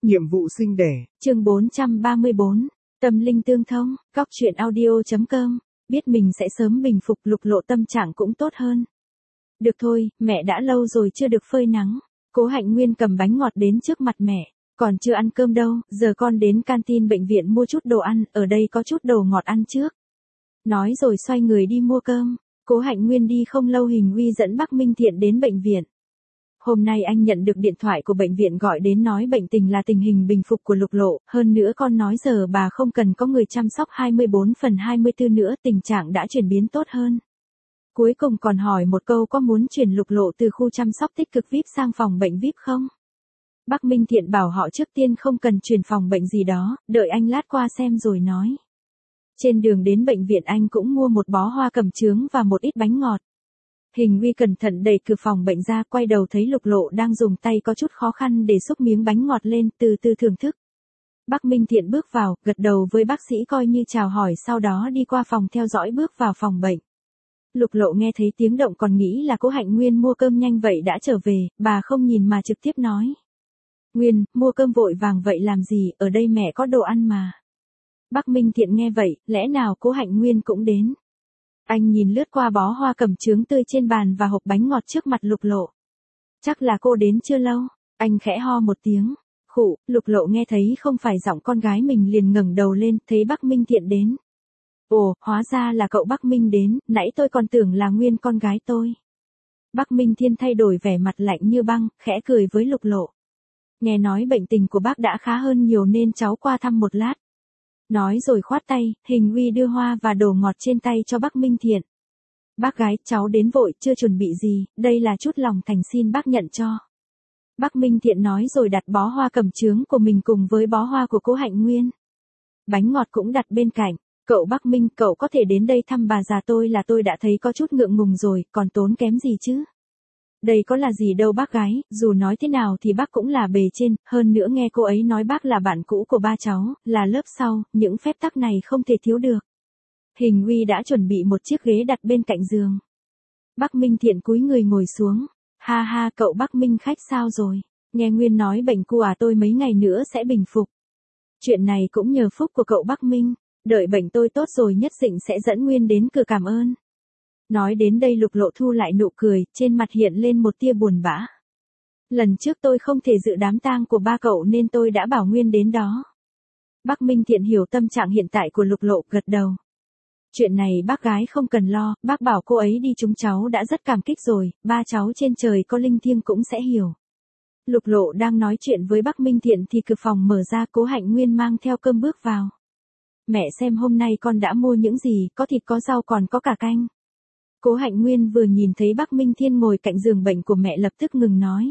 Nhiệm vụ sinh đẻ. Chương 434, Tâm linh tương thông, góc truyện audio.com, biết mình sẽ sớm bình phục, Lục Lộ tâm trạng cũng tốt hơn. Được thôi, mẹ đã lâu rồi chưa được phơi nắng. Cố Hạnh Nguyên cầm bánh ngọt đến trước mặt mẹ, còn chưa ăn cơm đâu, giờ con đến canteen bệnh viện mua chút đồ ăn, ở đây có chút đồ ngọt ăn trước. Nói rồi xoay người đi mua cơm. Cố Hạnh Nguyên đi không lâu Hình Uy dẫn Bắc Minh Thiện đến bệnh viện. Hôm nay anh nhận được điện thoại của bệnh viện gọi đến nói bệnh tình là tình hình bình phục của Lục Lộ, hơn nữa con nói giờ bà không cần có người chăm sóc 24/24 nữa, tình trạng đã chuyển biến tốt hơn. Cuối cùng còn hỏi một câu có muốn chuyển Lục Lộ từ khu chăm sóc tích cực VIP sang phòng bệnh VIP không? Bắc Minh Thiện bảo họ trước tiên không cần chuyển phòng bệnh gì đó, đợi anh lát qua xem rồi nói. Trên đường đến bệnh viện anh cũng mua một bó hoa cẩm chướng và một ít bánh ngọt. Hình Uy cẩn thận đẩy cửa phòng bệnh ra, quay đầu thấy Lục Lộ đang dùng tay có chút khó khăn để xúc miếng bánh ngọt lên, từ từ thưởng thức. Bắc Minh Thiện bước vào, gật đầu với bác sĩ coi như chào hỏi, sau đó đi qua phòng theo dõi bước vào phòng bệnh. Lục Lộ nghe thấy tiếng động còn nghĩ là Cố Hạnh Nguyên mua cơm nhanh vậy đã trở về, bà không nhìn mà trực tiếp nói. Nguyên, mua cơm vội vàng vậy làm gì, ở đây mẹ có đồ ăn mà. Bắc Minh Thiện nghe vậy, lẽ nào Cố Hạnh Nguyên cũng đến. Anh nhìn lướt qua bó hoa cẩm chướng tươi trên bàn và hộp bánh ngọt trước mặt Lục Lộ. Chắc là cô đến chưa lâu, anh khẽ ho một tiếng. Khụ, Lục Lộ nghe thấy không phải giọng con gái mình liền ngẩng đầu lên, thấy Bắc Minh Thiện đến. Ồ, hóa ra là cậu Bắc Minh đến, nãy tôi còn tưởng là Nguyên con gái tôi. Bắc Minh Thiên thay đổi vẻ mặt lạnh như băng, khẽ cười với Lục Lộ. Nghe nói bệnh tình của bác đã khá hơn nhiều nên cháu qua thăm một lát. Nói rồi khoát tay, Hình Uy đưa hoa và đồ ngọt trên tay cho Bắc Minh Thiện. Bác gái, cháu đến vội, chưa chuẩn bị gì, đây là chút lòng thành xin bác nhận cho. Bắc Minh Thiện nói rồi đặt bó hoa cẩm chướng của mình cùng với bó hoa của Cố Hạnh Nguyên. Bánh ngọt cũng đặt bên cạnh. Cậu Bắc Minh, cậu có thể đến đây thăm bà già tôi là tôi đã thấy có chút ngượng ngùng rồi, còn tốn kém gì chứ? Đây có là gì đâu bác gái, dù nói thế nào thì bác cũng là bề trên, hơn nữa nghe cô ấy nói bác là bạn cũ của ba cháu, là lớp sau, những phép tắc này không thể thiếu được. Hình Uy đã chuẩn bị một chiếc ghế đặt bên cạnh giường. Bắc Minh Thiện cúi người ngồi xuống. Ha ha, cậu Bắc Minh khách sao rồi? Nghe Nguyên nói bệnh của tôi mấy ngày nữa sẽ bình phục. Chuyện này cũng nhờ phúc của cậu Bắc Minh. Đợi bệnh tôi tốt rồi nhất định sẽ dẫn Nguyên đến cửa cảm ơn. Nói đến đây Lục Lộ thu lại nụ cười, trên mặt hiện lên một tia buồn bã. Lần trước tôi không thể dự đám tang của ba cậu nên tôi đã bảo Nguyên đến đó. Bắc Minh Thiện hiểu tâm trạng hiện tại của Lục Lộ, gật đầu. Chuyện này bác gái không cần lo, bác bảo cô ấy đi, chúng cháu đã rất cảm kích rồi, ba cháu trên trời có linh thiêng cũng sẽ hiểu. Lục Lộ đang nói chuyện với Bắc Minh Thiện thì cửa phòng mở ra, Cố Hạnh Nguyên mang theo cơm bước vào. Mẹ xem hôm nay con đã mua những gì, có thịt có rau còn có cả canh. Cố Hạnh Nguyên vừa nhìn thấy Bắc Minh Thiên ngồi cạnh giường bệnh của mẹ lập tức ngừng nói.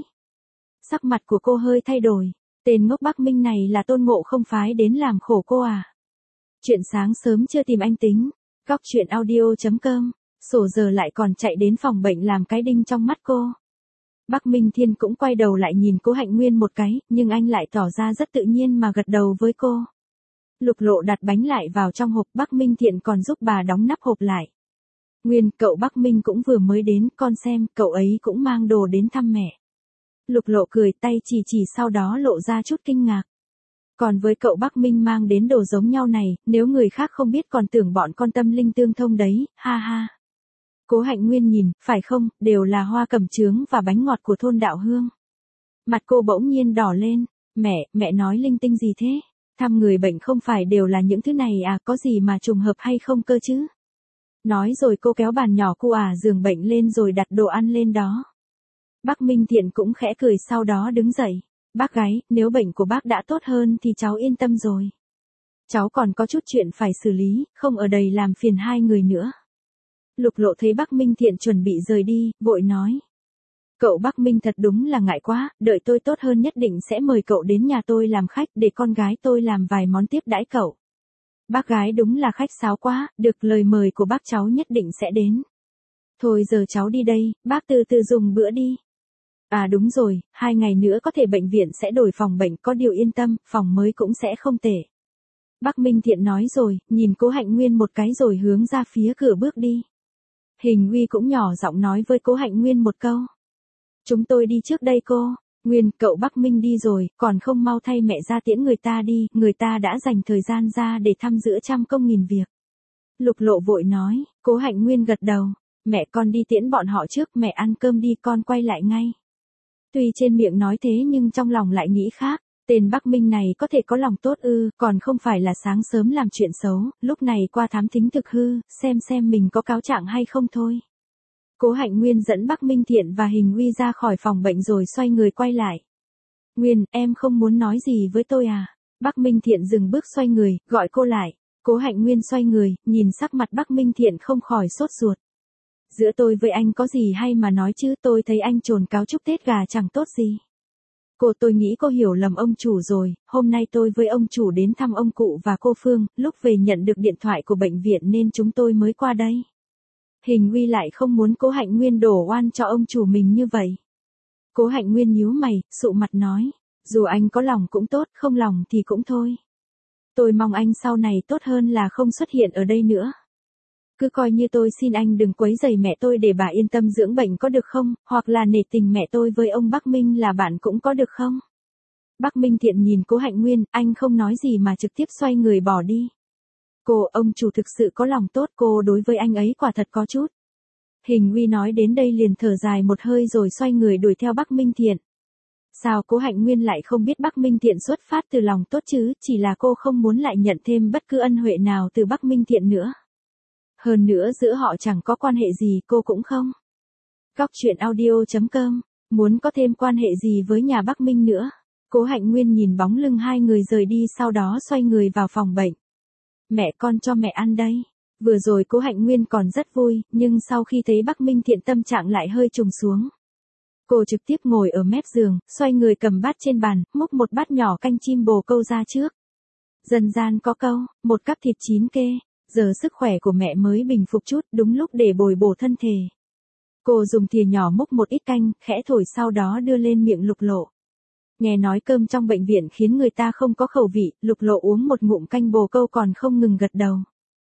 Sắc mặt của cô hơi thay đổi, tên ngốc Bắc Minh này là Tôn Ngộ không phái đến làm khổ cô à? Chuyện sáng sớm chưa tìm anh tính, góc truyện audio.com, sổ giờ lại còn chạy đến phòng bệnh làm cái đinh trong mắt cô. Bắc Minh Thiên cũng quay đầu lại nhìn Cố Hạnh Nguyên một cái, nhưng anh lại tỏ ra rất tự nhiên mà gật đầu với cô. Lục Lộ đặt bánh lại vào trong hộp, Bắc Minh Thiện còn giúp bà đóng nắp hộp lại. Nguyên, cậu Bắc Minh cũng vừa mới đến, con xem, cậu ấy cũng mang đồ đến thăm mẹ. Lục Lộ cười, tay chỉ sau đó lộ ra chút kinh ngạc. Còn với cậu Bắc Minh mang đến đồ giống nhau này, nếu người khác không biết còn tưởng bọn con tâm linh tương thông đấy, ha ha. Cố Hạnh Nguyên nhìn, phải không, đều là hoa cẩm chướng và bánh ngọt của thôn Đạo Hương. Mặt cô bỗng nhiên đỏ lên, mẹ nói linh tinh gì thế? Thăm người bệnh không phải đều là những thứ này à, có gì mà trùng hợp hay không cơ chứ? Nói rồi cô kéo bàn nhỏ cu giường bệnh lên rồi đặt đồ ăn lên đó. Bắc Minh Thiện cũng khẽ cười sau đó đứng dậy. Bác gái, nếu bệnh của bác đã tốt hơn thì cháu yên tâm rồi. Cháu còn có chút chuyện phải xử lý, không ở đây làm phiền hai người nữa. Lục Lộ thấy Bắc Minh Thiện chuẩn bị rời đi, vội nói. Cậu Bắc Minh thật đúng là ngại quá, đợi tôi tốt hơn nhất định sẽ mời cậu đến nhà tôi làm khách để con gái tôi làm vài món tiếp đãi cậu. Bác gái đúng là khách sáo quá, được lời mời của bác cháu nhất định sẽ đến. Thôi giờ cháu đi đây, bác từ từ dùng bữa đi. À đúng rồi, 2 ngày nữa có thể bệnh viện sẽ đổi phòng bệnh, có điều yên tâm, phòng mới cũng sẽ không tệ. Bắc Minh Thiện nói rồi, nhìn Cố Hạnh Nguyên một cái rồi hướng ra phía cửa bước đi. Hình Uy cũng nhỏ giọng nói với Cố Hạnh Nguyên một câu. Chúng tôi đi trước đây cô. Nguyên, cậu Bắc Minh đi rồi, còn không mau thay mẹ ra tiễn người ta đi, người ta đã dành thời gian ra để thăm giữa trăm công nghìn việc. Lục Lộ vội nói, Cố Hạnh Nguyên gật đầu, mẹ con đi tiễn bọn họ trước, mẹ ăn cơm đi con quay lại ngay. Tuy trên miệng nói thế nhưng trong lòng lại nghĩ khác, tên Bắc Minh này có thể có lòng tốt ư, còn không phải là sáng sớm làm chuyện xấu, lúc này qua thám thính thực hư, xem mình có cáo trạng hay không thôi. Cố Hạnh Nguyên dẫn Bắc Minh Thiện và Hình Uy ra khỏi phòng bệnh rồi xoay người quay lại. Nguyên, em không muốn nói gì với tôi à? Bắc Minh Thiện dừng bước xoay người, gọi cô lại. Cố Hạnh Nguyên xoay người, nhìn sắc mặt Bắc Minh Thiện không khỏi sốt ruột. Giữa tôi với anh có gì hay mà nói chứ, tôi thấy anh trồn cáo chúc Tết gà chẳng tốt gì. Tôi nghĩ cô hiểu lầm ông chủ rồi, hôm nay tôi với ông chủ đến thăm ông cụ và cô Phương, lúc về nhận được điện thoại của bệnh viện nên chúng tôi mới qua đây. Hình Uy lại không muốn Cố Hạnh Nguyên đổ oan cho ông chủ mình như vậy. Cố Hạnh Nguyên nhíu mày, sụ mặt nói, dù anh có lòng cũng tốt, không lòng thì cũng thôi. Tôi mong anh sau này tốt hơn là không xuất hiện ở đây nữa. Cứ coi như tôi xin anh đừng quấy rầy mẹ tôi để bà yên tâm dưỡng bệnh có được không, hoặc là nể tình mẹ tôi với ông Bắc Minh là bạn cũng có được không? Bắc Minh Thiện nhìn Cố Hạnh Nguyên, anh không nói gì mà trực tiếp xoay người bỏ đi. Ông chủ thực sự có lòng tốt, cô đối với anh ấy quả thật có chút. Hình Uy nói đến đây liền thở dài một hơi rồi xoay người đuổi theo Bắc Minh Thiện. Sao Cố Hạnh Nguyên lại không biết Bắc Minh Thiện xuất phát từ lòng tốt chứ, chỉ là cô không muốn lại nhận thêm bất cứ ân huệ nào từ Bắc Minh Thiện nữa. Hơn nữa giữa họ chẳng có quan hệ gì, cô cũng không. Góc truyện audio.com, muốn có thêm quan hệ gì với nhà Bắc Minh nữa. Cố Hạnh Nguyên nhìn bóng lưng hai người rời đi sau đó xoay người vào phòng bệnh. Mẹ con cho mẹ ăn đây. Vừa rồi Cố Hạnh Nguyên còn rất vui, nhưng sau khi thấy Bắc Minh Thiện tâm trạng lại hơi trùng xuống. Cô trực tiếp ngồi ở mép giường, xoay người cầm bát trên bàn, múc một bát nhỏ canh chim bồ câu ra trước. Dân gian có câu, một cắp thịt chín kê, giờ sức khỏe của mẹ mới bình phục chút, đúng lúc để bồi bổ thân thể. Cô dùng thìa nhỏ múc một ít canh, khẽ thổi sau đó đưa lên miệng Lục Lộ. Nghe nói cơm trong bệnh viện khiến người ta không có khẩu vị, Lục Lộ uống một ngụm canh bồ câu còn không ngừng gật đầu.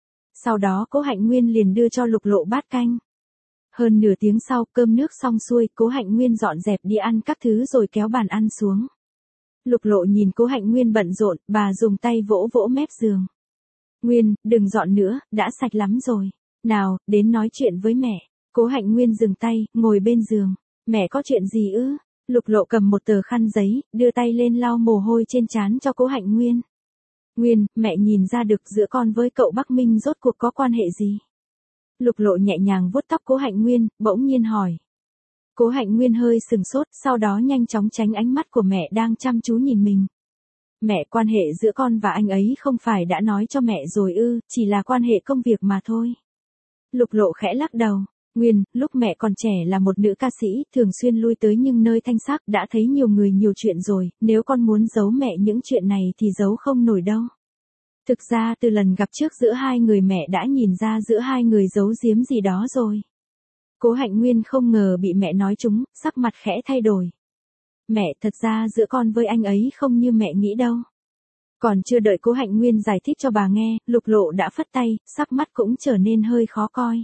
Sau đó Cố Hạnh Nguyên liền đưa cho Lục Lộ bát canh. Hơn nửa tiếng sau, cơm nước xong xuôi, Cố Hạnh Nguyên dọn dẹp đi ăn các thứ rồi kéo bàn ăn xuống. Lục Lộ nhìn Cố Hạnh Nguyên bận rộn, bà dùng tay vỗ vỗ mép giường. Nguyên, đừng dọn nữa, đã sạch lắm rồi. Nào, đến nói chuyện với mẹ. Cố Hạnh Nguyên dừng tay, ngồi bên giường. Mẹ có chuyện gì ư? Lục Lộ cầm một tờ khăn giấy, đưa tay lên lau mồ hôi trên trán cho Cố Hạnh Nguyên. Nguyên, mẹ nhìn ra được giữa con với cậu Bắc Minh rốt cuộc có quan hệ gì? Lục Lộ nhẹ nhàng vuốt tóc Cố Hạnh Nguyên, bỗng nhiên hỏi. Cố Hạnh Nguyên hơi sừng sốt, sau đó nhanh chóng tránh ánh mắt của mẹ đang chăm chú nhìn mình. Mẹ, quan hệ giữa con và anh ấy không phải đã nói cho mẹ rồi ư, chỉ là quan hệ công việc mà thôi. Lục Lộ khẽ lắc đầu. Nguyên, lúc mẹ còn trẻ là một nữ ca sĩ, thường xuyên lui tới những nơi thanh sắc, đã thấy nhiều người nhiều chuyện rồi, nếu con muốn giấu mẹ những chuyện này thì giấu không nổi đâu. Thực ra từ lần gặp trước giữa hai người mẹ đã nhìn ra giữa hai người giấu giếm gì đó rồi. Cố Hạnh Nguyên không ngờ bị mẹ nói trúng, sắc mặt khẽ thay đổi. Mẹ, thật ra giữa con với anh ấy không như mẹ nghĩ đâu. Còn chưa đợi Cố Hạnh Nguyên giải thích cho bà nghe, Lục Lộ đã phất tay, sắc mắt cũng trở nên hơi khó coi.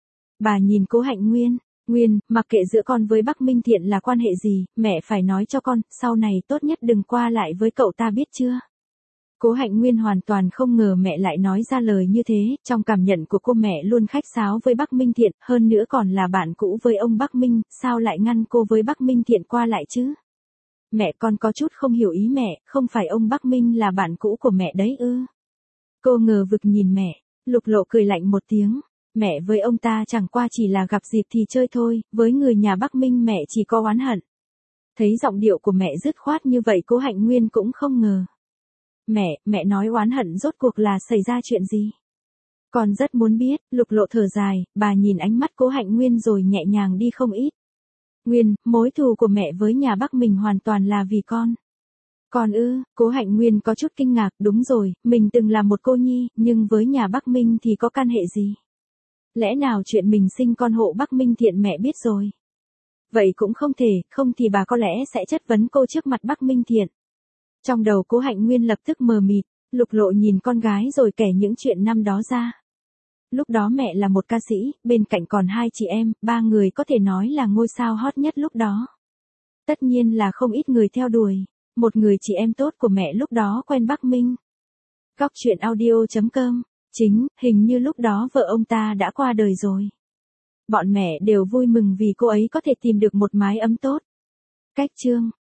Bà nhìn Cố Hạnh Nguyên, Nguyên, mặc kệ giữa con với Bắc Minh Thiện là quan hệ gì, mẹ phải nói cho con, sau này tốt nhất đừng qua lại với cậu ta biết chưa? Cố Hạnh Nguyên hoàn toàn không ngờ mẹ lại nói ra lời như thế, trong cảm nhận của cô mẹ luôn khách sáo với Bắc Minh Thiện, hơn nữa còn là bạn cũ với ông Bắc Minh, sao lại ngăn cô với Bắc Minh Thiện qua lại chứ? Mẹ con có chút không hiểu ý mẹ, không phải ông Bắc Minh là bạn cũ của mẹ đấy ư? Cô ngờ vực nhìn mẹ, Lục Lộ cười lạnh một tiếng. Mẹ với ông ta chẳng qua chỉ là gặp dịp thì chơi thôi, với người nhà Bắc Minh mẹ chỉ có oán hận. Thấy giọng điệu của mẹ dứt khoát như vậy Cố Hạnh Nguyên cũng không ngờ. Mẹ nói oán hận rốt cuộc là xảy ra chuyện gì? Con rất muốn biết, Lục Lộ thở dài, bà nhìn ánh mắt Cố Hạnh Nguyên rồi nhẹ nhàng đi không ít. Nguyên, mối thù của mẹ với nhà Bắc mình hoàn toàn là vì con. Con ư, Cố Hạnh Nguyên có chút kinh ngạc, đúng rồi, mình từng là một cô nhi, nhưng với nhà Bắc Minh thì có can hệ gì? Lẽ nào chuyện mình sinh con hộ Bắc Minh Thiện mẹ biết rồi? Vậy cũng không thể, không thì bà có lẽ sẽ chất vấn cô trước mặt Bắc Minh Thiện. Trong đầu Cố Hạnh Nguyên lập tức mờ mịt, Lục Lộ nhìn con gái rồi kể những chuyện năm đó ra. Lúc đó mẹ là một ca sĩ, bên cạnh còn hai chị em, ba người có thể nói là ngôi sao hot nhất lúc đó. Tất nhiên là không ít người theo đuổi. Một người chị em tốt của mẹ lúc đó quen Bắc Minh. Góc truyện audio.com. Chính, hình như lúc đó vợ ông ta đã qua đời rồi. Bọn mẹ đều vui mừng vì cô ấy có thể tìm được một mái ấm tốt. Cách chương